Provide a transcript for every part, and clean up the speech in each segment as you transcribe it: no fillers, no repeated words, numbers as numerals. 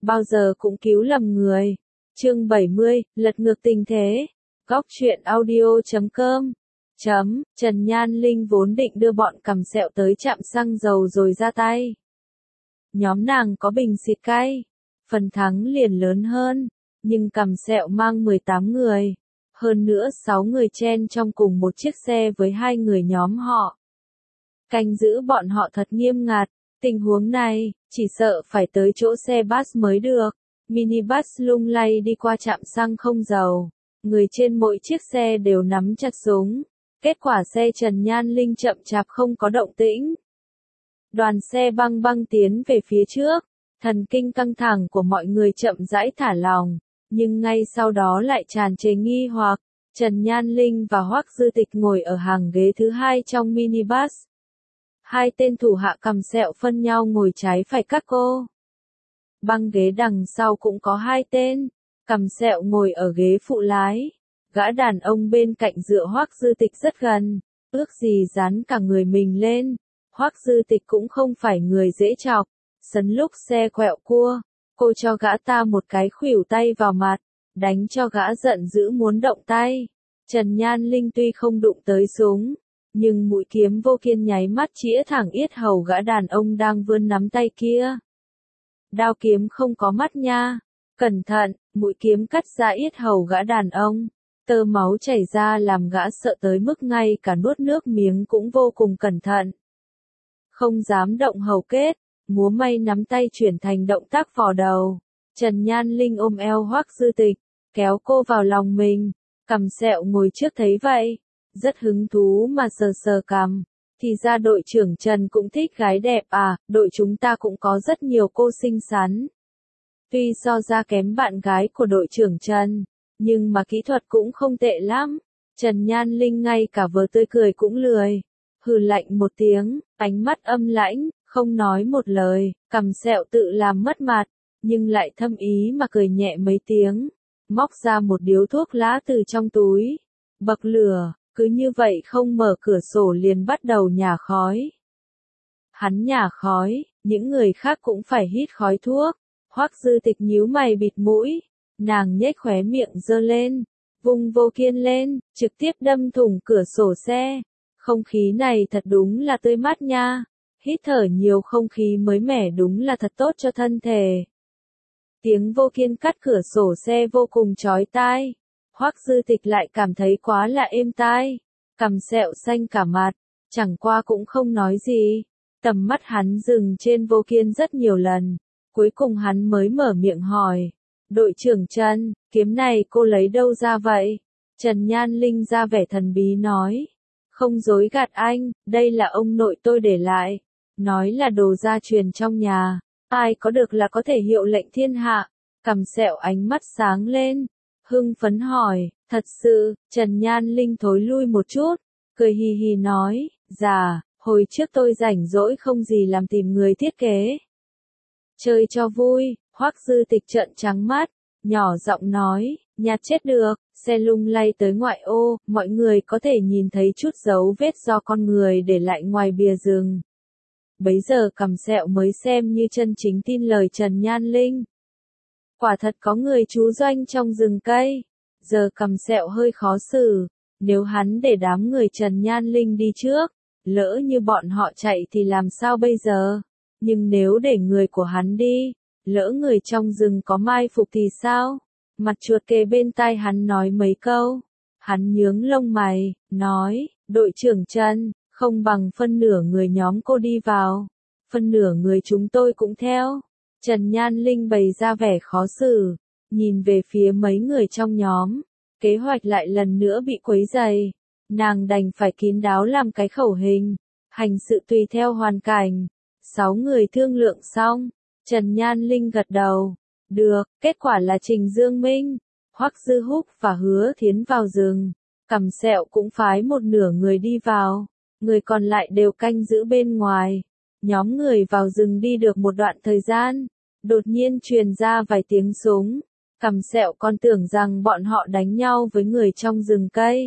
bao giờ cũng cứu lầm người. Chương 70, lật ngược tình thế. Góc truyện audio.com. Trần Nhan Linh vốn định đưa bọn cằm sẹo tới trạm xăng dầu rồi ra tay. Nhóm nàng có bình xịt cay, phần thắng liền lớn hơn, nhưng cằm sẹo mang 18 người, hơn nữa 6 người chen trong cùng một chiếc xe với 2 người nhóm họ. Canh giữ bọn họ thật nghiêm ngặt, tình huống này, chỉ sợ phải tới chỗ xe bus mới được. Minibus lung lay đi qua trạm xăng không dầu, người trên mỗi chiếc xe đều nắm chặt súng. Kết quả xe Trần Nhan Linh chậm chạp không có động tĩnh. Đoàn xe băng băng tiến về phía trước, thần kinh căng thẳng của mọi người chậm rãi thả lỏng, nhưng ngay sau đó lại tràn trề nghi hoặc. Trần Nhan Linh và Hoắc Dư Tịch ngồi ở hàng ghế thứ 2 trong minibus. Hai tên thủ hạ cằm sẹo phân nhau ngồi trái phải các cô. Băng ghế đằng sau cũng có 2 tên, cằm sẹo ngồi ở ghế phụ lái. Gã đàn ông bên cạnh dựa Hoắc Dư Tịch rất gần, ước gì dán cả người mình lên. Hoắc Dư Tịch cũng không phải người dễ chọc, sấn lúc xe quẹo cua, cô cho gã ta một cái khuỷu tay vào mặt, đánh cho gã giận dữ muốn động tay. Trần Nhan Linh tuy không đụng tới súng, nhưng mũi kiếm vô kiên nháy mắt chĩa thẳng yết hầu gã đàn ông đang vươn nắm tay kia. Đao kiếm không có mắt nha, cẩn thận, mũi kiếm cắt ra yết hầu gã đàn ông. Tơ máu chảy ra làm gã sợ tới mức ngay cả nuốt nước miếng cũng vô cùng cẩn thận. Không dám động hầu kết, múa may nắm tay chuyển thành động tác vò đầu. Trần Nhan Linh ôm eo Hoắc Dư Tịch, kéo cô vào lòng mình. Cằm sẹo ngồi trước thấy vậy, rất hứng thú mà sờ sờ cằm. Thì ra đội trưởng Trần cũng thích gái đẹp à, đội chúng ta cũng có rất nhiều cô xinh xắn. Tuy so ra kém bạn gái của đội trưởng Trần, nhưng mà kỹ thuật cũng không tệ lắm. Trần Nhan Linh ngay cả vờ tươi cười cũng lười. Hừ lạnh một tiếng, ánh mắt âm lãnh, không nói một lời, cằm sẹo tự làm mất mặt, nhưng lại thâm ý mà cười nhẹ mấy tiếng. Móc ra một điếu thuốc lá từ trong túi. Bậc lửa, cứ như vậy không mở cửa sổ liền bắt đầu nhả khói. Hắn nhả khói, những người khác cũng phải hít khói thuốc. Hoắc Dư Tịch nhíu mày bịt mũi. Nàng nhếch khóe miệng giơ lên, vung vô kiên lên, trực tiếp đâm thủng cửa sổ xe. Không khí này thật đúng là tươi mát nha. Hít thở nhiều không khí mới mẻ đúng là thật tốt cho thân thể. Tiếng vô kiên cắt cửa sổ xe vô cùng chói tai. Hoắc Dư Tịch lại cảm thấy quá là êm tai. Cằm sẹo xanh cả mặt, chẳng qua cũng không nói gì. Tầm mắt hắn dừng trên vô kiên rất nhiều lần. Cuối cùng hắn mới mở miệng hỏi. Đội trưởng Trần, kiếm này cô lấy đâu ra vậy? Trần Nhan Linh ra vẻ thần bí nói. Không dối gạt anh, đây là ông nội tôi để lại. Nói là đồ gia truyền trong nhà. Ai có được là có thể hiệu lệnh thiên hạ. Cằm sẹo ánh mắt sáng lên. Hưng phấn hỏi, thật sự, Trần Nhan Linh thối lui một chút. Cười hì hì nói, dạ, hồi trước tôi rảnh rỗi không gì làm tìm người thiết kế. Chơi cho vui. Hoắc Dư Tịch trợn trắng mắt, nhỏ giọng nói, nhạt chết được, xe lung lay tới ngoại ô, mọi người có thể nhìn thấy chút dấu vết do con người để lại ngoài bìa rừng. Bấy giờ cằm sẹo mới xem như chân chính tin lời Trần Nhan Linh. Quả thật có người trú doanh trong rừng cây, giờ cằm sẹo hơi khó xử, nếu hắn để đám người Trần Nhan Linh đi trước, lỡ như bọn họ chạy thì làm sao bây giờ, nhưng nếu để người của hắn đi, lỡ người trong rừng có mai phục thì sao? Mặt chuột kề bên tai hắn nói mấy câu. Hắn nhướng lông mày, nói, đội trưởng Trần, không bằng phân nửa người nhóm cô đi vào. Phân nửa người chúng tôi cũng theo. Trần Nhan Linh bày ra vẻ khó xử, nhìn về phía mấy người trong nhóm. Kế hoạch lại lần nữa bị quấy rầy. Nàng đành phải kín đáo làm cái khẩu hình. Hành sự tùy theo hoàn cảnh. 6 người thương lượng xong. Trần Nhan Linh gật đầu. Được, kết quả là Trình Dương Minh, Hoắc Dư Húc và Hứa Thiến vào rừng. Cằm sẹo cũng phái một nửa người đi vào. Người còn lại đều canh giữ bên ngoài. Nhóm người vào rừng đi được một đoạn thời gian. Đột nhiên truyền ra vài tiếng súng. Cằm sẹo còn tưởng rằng bọn họ đánh nhau với người trong rừng cây.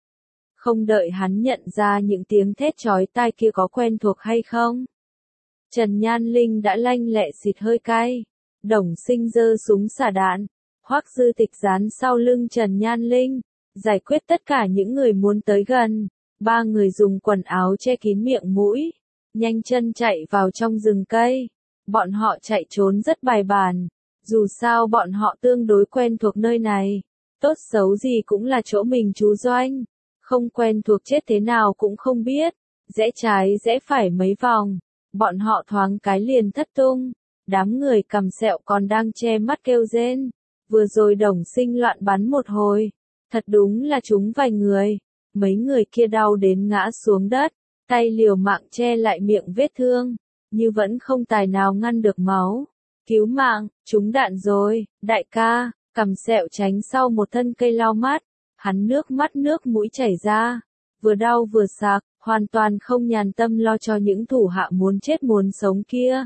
Không đợi hắn nhận ra những tiếng thét chói tai kia có quen thuộc hay không. Trần Nhan Linh đã lanh lẹ xịt hơi cay. Đồng Sinh giơ súng xả đạn. Hoắc Dư Tịch dán sau lưng Trần Nhan Linh, giải quyết tất cả những người muốn tới gần. Ba người dùng quần áo che kín miệng mũi, nhanh chân chạy vào trong rừng cây. Bọn họ chạy trốn rất bài bản, dù sao bọn họ tương đối quen thuộc nơi này. Tốt xấu gì cũng là chỗ mình trú doanh, không quen thuộc chết thế nào cũng không biết. Rẽ trái rẽ phải mấy vòng, bọn họ thoáng cái liền thất tung. Đám người cằm sẹo còn đang che mắt kêu rên. Vừa rồi Đồng Sinh loạn bắn một hồi, thật đúng là trúng vài người. Mấy người kia đau đến ngã xuống đất, tay liều mạng che lại miệng vết thương, như vẫn không tài nào ngăn được máu. Cứu mạng, trúng đạn rồi, đại ca. Cằm sẹo tránh sau một thân cây lau mắt, hắn nước mắt nước mũi chảy ra, vừa đau vừa sặc, hoàn toàn không nhàn tâm lo cho những thủ hạ muốn chết muốn sống kia.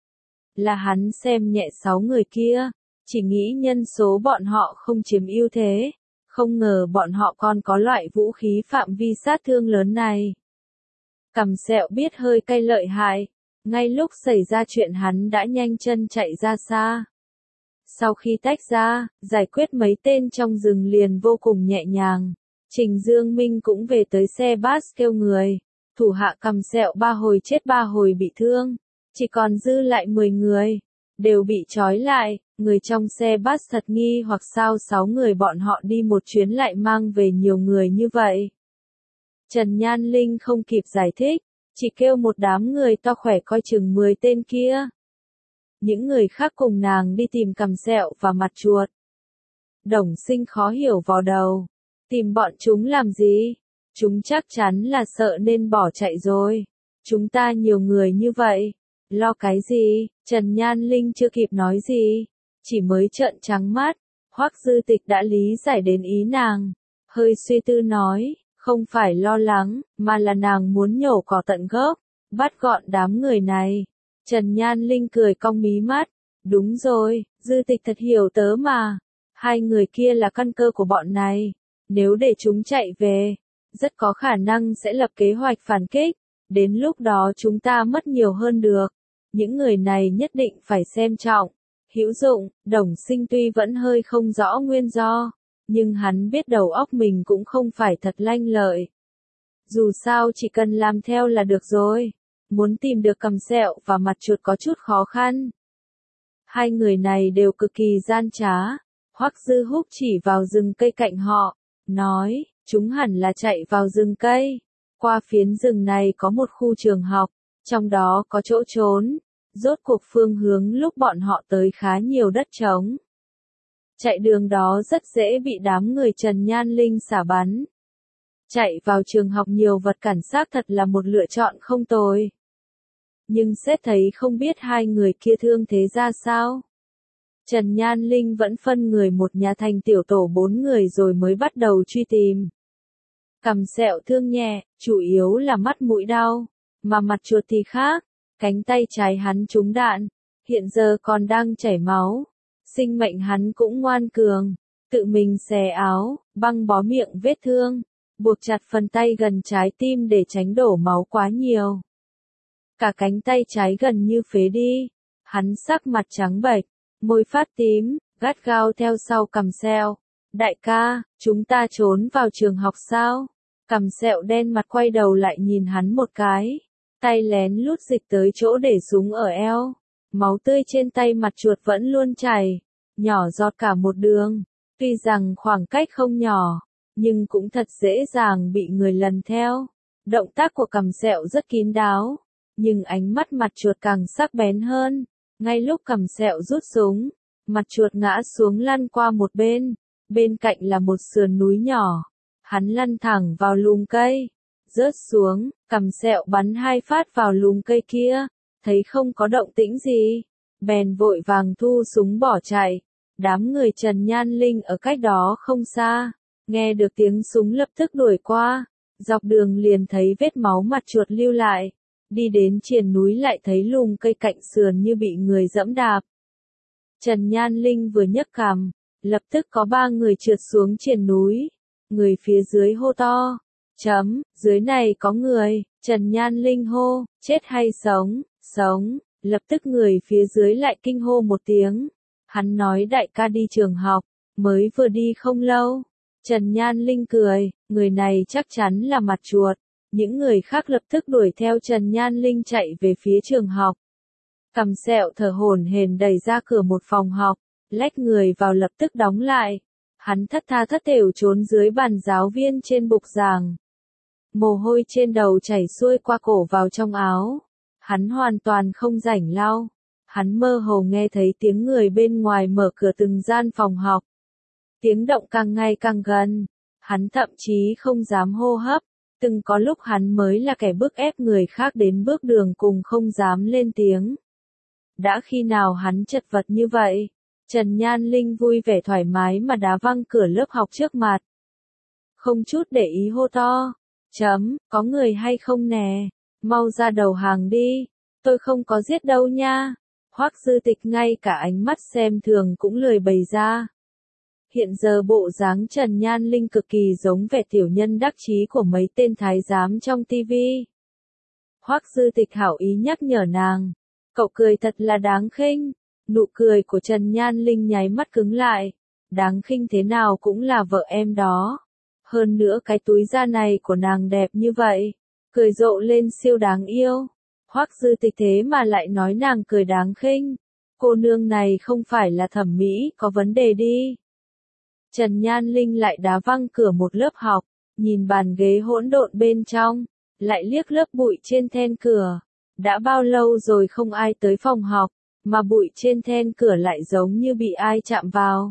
Là hắn xem nhẹ 6 người kia, chỉ nghĩ nhân số bọn họ không chiếm ưu thế, không ngờ bọn họ còn có loại vũ khí phạm vi sát thương lớn này. Cằm sẹo biết hơi cay lợi hại, ngay lúc xảy ra chuyện hắn đã nhanh chân chạy ra xa. Sau khi tách ra, giải quyết mấy tên trong rừng liền vô cùng nhẹ nhàng. Trình Dương Minh cũng về tới xe bus kêu người. Thủ hạ Cằm sẹo 3 hồi chết 3 hồi bị thương. Chỉ còn dư lại 10 người. Đều bị trói lại. Người trong xe bus thật nghi hoặc sao 6 người bọn họ đi một chuyến lại mang về nhiều người như vậy. Trần Nhan Linh không kịp giải thích. Chỉ kêu một đám người to khỏe coi chừng 10 tên kia. Những người khác cùng nàng đi tìm Cằm sẹo và mặt chuột. Đồng Sinh khó hiểu vào đầu. Tìm bọn chúng làm gì? Chúng chắc chắn là sợ nên bỏ chạy rồi. Chúng ta nhiều người như vậy. Lo cái gì? Trần Nhan Linh chưa kịp nói gì. Chỉ mới trợn trắng mắt. Hoắc Dư Tịch đã lý giải đến ý nàng. Hơi suy tư nói. Không phải lo lắng, mà là nàng muốn nhổ cỏ tận gốc. Bắt gọn đám người này. Trần Nhan Linh cười cong mí mắt. Đúng rồi, Dư Tịch thật hiểu tớ mà. 2 người kia là căn cơ của bọn này. Nếu để chúng chạy về, rất có khả năng sẽ lập kế hoạch phản kích. Đến lúc đó chúng ta mất nhiều hơn được. Những người này nhất định phải xem trọng. Hữu dụng, Đồng Sinh tuy vẫn hơi không rõ nguyên do, nhưng hắn biết đầu óc mình cũng không phải thật lanh lợi. Dù sao chỉ cần làm theo là được rồi. Muốn tìm được Cằm sẹo và mặt chuột có chút khó khăn. 2 người này đều cực kỳ gian trá. Hoắc Dư Húc chỉ vào rừng cây cạnh họ, nói, chúng hẳn là chạy vào rừng cây. Qua phiến rừng này có một khu trường học, trong đó có chỗ trốn. Rốt cuộc phương hướng lúc bọn họ tới khá nhiều đất trống. Chạy đường đó rất dễ bị đám người Trần Nhan Linh xả bắn. Chạy vào trường học nhiều vật cản xác thật là một lựa chọn không tồi. Nhưng xét thấy không biết 2 người kia thương thế ra sao. Trần Nhan Linh vẫn phân người một nhà thành tiểu tổ 4 người rồi mới bắt đầu truy tìm. Cằm sẹo thương nhẹ, chủ yếu là mắt mũi đau, mà mặt chuột thì khác, cánh tay trái hắn trúng đạn, hiện giờ còn đang chảy máu. Sinh mệnh hắn cũng ngoan cường, tự mình xé áo, băng bó miệng vết thương, buộc chặt phần tay gần trái tim để tránh đổ máu quá nhiều. Cả cánh tay trái gần như phế đi, hắn sắc mặt trắng bệch, môi phát tím, gắt gao theo sau Cằm sẹo. Đại ca, chúng ta trốn vào trường học sao? Cằm sẹo đen mặt quay đầu lại nhìn hắn một cái, tay lén lút dịch tới chỗ để súng ở eo. Máu tươi trên tay mặt chuột vẫn luôn chảy, nhỏ giọt cả một đường. Tuy rằng khoảng cách không nhỏ, nhưng cũng thật dễ dàng bị người lần theo. Động tác của Cằm sẹo rất kín đáo, nhưng ánh mắt mặt chuột càng sắc bén hơn. Ngay lúc Cằm sẹo rút súng, mặt chuột ngã xuống lăn qua một bên. Bên cạnh là một sườn núi nhỏ. Hắn lăn thẳng vào lùm cây, rớt xuống, Cằm sẹo bắn 2 phát vào lùm cây kia, thấy không có động tĩnh gì, bèn vội vàng thu súng bỏ chạy. Đám người Trần Nhan Linh ở cách đó không xa, nghe được tiếng súng lập tức đuổi qua, dọc đường liền thấy vết máu mặt chuột lưu lại, đi đến triền núi lại thấy lùm cây cạnh sườn như bị người giẫm đạp. Trần Nhan Linh vừa nhấc cằm, lập tức có 3 người trượt xuống triền núi. Người phía dưới hô to, dưới này có người. Trần Nhan Linh hô, chết hay sống? Sống. Lập tức người phía dưới lại kinh hô một tiếng. Hắn nói đại ca đi trường học, mới vừa đi không lâu. Trần Nhan Linh cười, người này chắc chắn là mặt chuột. Những người khác lập tức đuổi theo Trần Nhan Linh chạy về phía trường học. Cằm sẹo thở hổn hển đẩy ra cửa một phòng học, lách người vào lập tức đóng lại. Hắn thất tha thất thểu trốn dưới bàn giáo viên trên bục giảng. Mồ hôi trên đầu chảy xuôi qua cổ vào trong áo. Hắn hoàn toàn không rảnh lau. Hắn mơ hồ nghe thấy tiếng người bên ngoài mở cửa từng gian phòng học. Tiếng động càng ngày càng gần. Hắn thậm chí không dám hô hấp. Từng có lúc hắn mới là kẻ bức ép người khác đến bước đường cùng không dám lên tiếng. Đã khi nào hắn chật vật như vậy? Trần Nhan Linh vui vẻ thoải mái mà đá văng cửa lớp học trước mặt. Không chút để ý hô to. Có người hay không nè? Mau ra đầu hàng đi. Tôi không có giết đâu nha. Hoắc Dư Tịch ngay cả ánh mắt xem thường cũng lười bày ra. Hiện giờ bộ dáng Trần Nhan Linh cực kỳ giống vẻ tiểu nhân đắc chí của mấy tên thái giám trong tivi. Hoắc Dư Tịch hảo ý nhắc nhở nàng. Cậu cười thật là đáng khinh. Nụ cười của Trần Nhan Linh nháy mắt cứng lại. Đáng khinh thế nào cũng là vợ em đó. Hơn nữa cái túi da này của nàng đẹp như vậy. Cười rộ lên siêu đáng yêu. Hoắc Dư Tịch thế mà lại nói nàng cười đáng khinh. Cô nương này không phải là thẩm mỹ có vấn đề đi. Trần Nhan Linh lại đá văng cửa một lớp học. Nhìn bàn ghế hỗn độn bên trong. Lại liếc lớp bụi trên then cửa. Đã bao lâu rồi không ai tới phòng học. Mà bụi trên then cửa lại giống như bị ai chạm vào.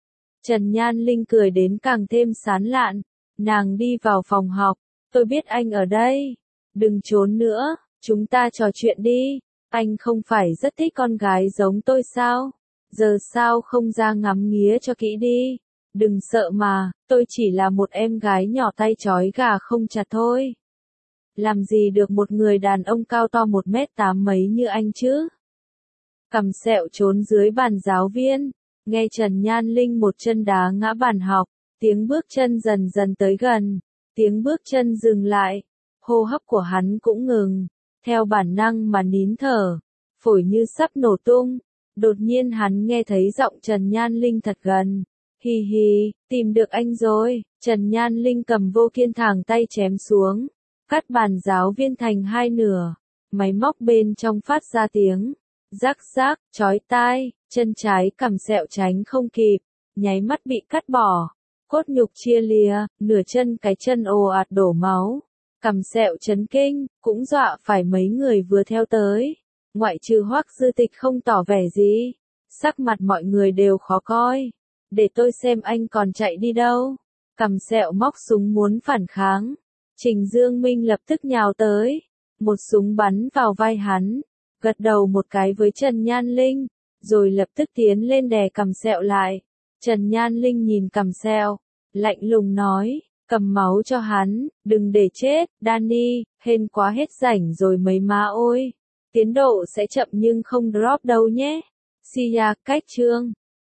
Trần Nhan Linh cười đến càng thêm sán lạn. Nàng đi vào phòng học. Tôi biết anh ở đây. Đừng trốn nữa. Chúng ta trò chuyện đi. Anh không phải rất thích con gái giống tôi sao? Giờ sao không ra ngắm nghía cho kỹ đi. Đừng sợ mà. Tôi chỉ là một em gái nhỏ tay trói gà không chặt thôi. Làm gì được một người đàn ông cao to 1m8 mấy như anh chứ? Cằm sẹo trốn dưới bàn giáo viên. Nghe Trần Nhan Linh một chân đá ngã bàn học. Tiếng bước chân dần dần tới gần. Tiếng bước chân dừng lại. Hô hấp của hắn cũng ngừng. Theo bản năng mà nín thở. Phổi như sắp nổ tung. Đột nhiên hắn nghe thấy giọng Trần Nhan Linh thật gần. Hì hì, tìm được anh rồi. Trần Nhan Linh cầm vô kiên thẳng tay chém xuống. Cắt bàn giáo viên thành hai nửa. Máy móc bên trong phát ra tiếng. Rắc rác, chói tai. Chân trái cằm sẹo tránh không kịp. Nháy mắt bị cắt bỏ. Cốt nhục chia lìa. Nửa chân cái chân ồ ạt đổ máu. Cằm sẹo chấn kinh. Cũng dọa phải mấy người vừa theo tới. Ngoại trừ Hoắc Dư Tịch không tỏ vẻ gì. Sắc mặt mọi người đều khó coi. Để tôi xem anh còn chạy đi đâu. Cằm sẹo móc súng muốn phản kháng. Trình Dương Minh lập tức nhào tới. Một súng bắn vào vai hắn. Gật đầu một cái với Trần Nhan Linh. Rồi lập tức tiến lên đè cằm sẹo lại. Trần Nhan Linh nhìn cằm sẹo. Lạnh lùng nói. Cầm máu cho hắn. Đừng để chết. Danny, hên quá hết rảnh rồi mấy má ơi. Tiến độ sẽ chậm nhưng không drop đâu nhé. See ya, cách chương.